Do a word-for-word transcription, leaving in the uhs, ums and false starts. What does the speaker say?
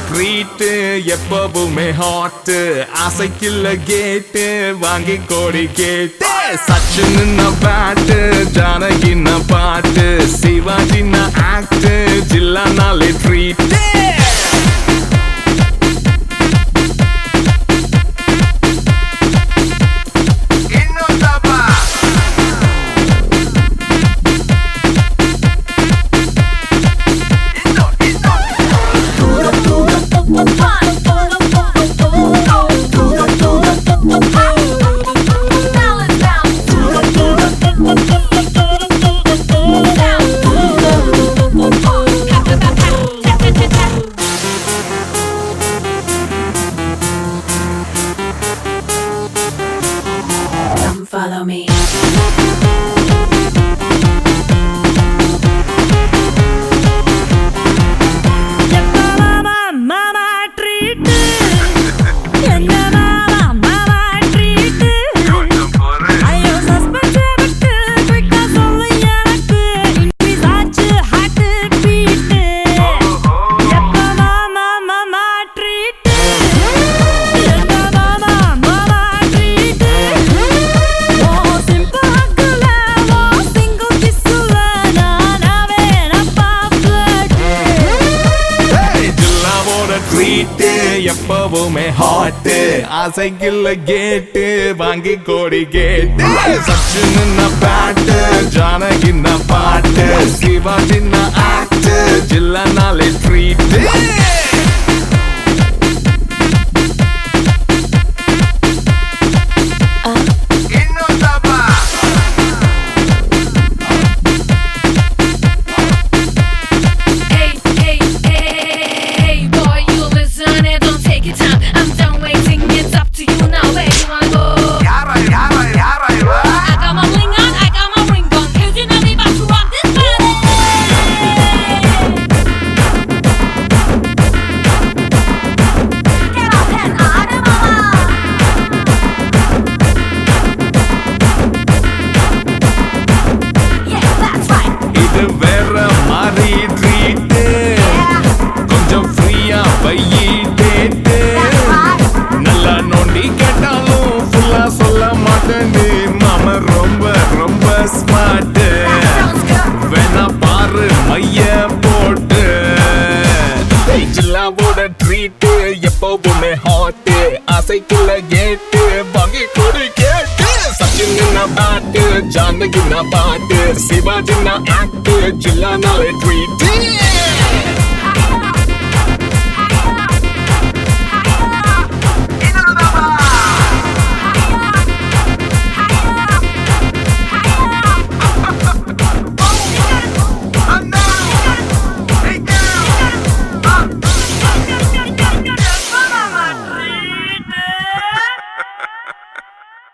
Treat எப்பவுமே hot ஆசைக்குள்ள கேட்டு வாங்கி கோடி கேட்டு சச்சின் பேட்டு ஜானகி பாட்டு சிவாஜி ஆக்ட் ஜில்லா நாளே ட்ரீட் Follow me. எப்பவுமே ஹாட் ஆசைக்குள்ள கேட்டு வாங்கி கோடி கேட்டு சச்சின் பேட்டு ஜானகி பாட்டு சிவாஜி ஆக்ட் ஜில்லா நாளே ட்ரீட் நல்லா நோண்டி கேட்டாலும் ஃபுல்லா சொல்ல மாட்டேன்னு மாம ரொம்ப ரொம்ப ஸ்மார்ட் வேணா பாரு மைய போட்டு ஜில்லாவோட ட்ரீட் எப்பவுமே ஹாட் ஆசைக்குள்ள கேட்டு வாங்கி கொடு கேட்டு சச்சின் பாட்டு ஜானகி பாட்டு சிவாஜி ஆக்ட் ஜில்லா நாளே ட்ரீட்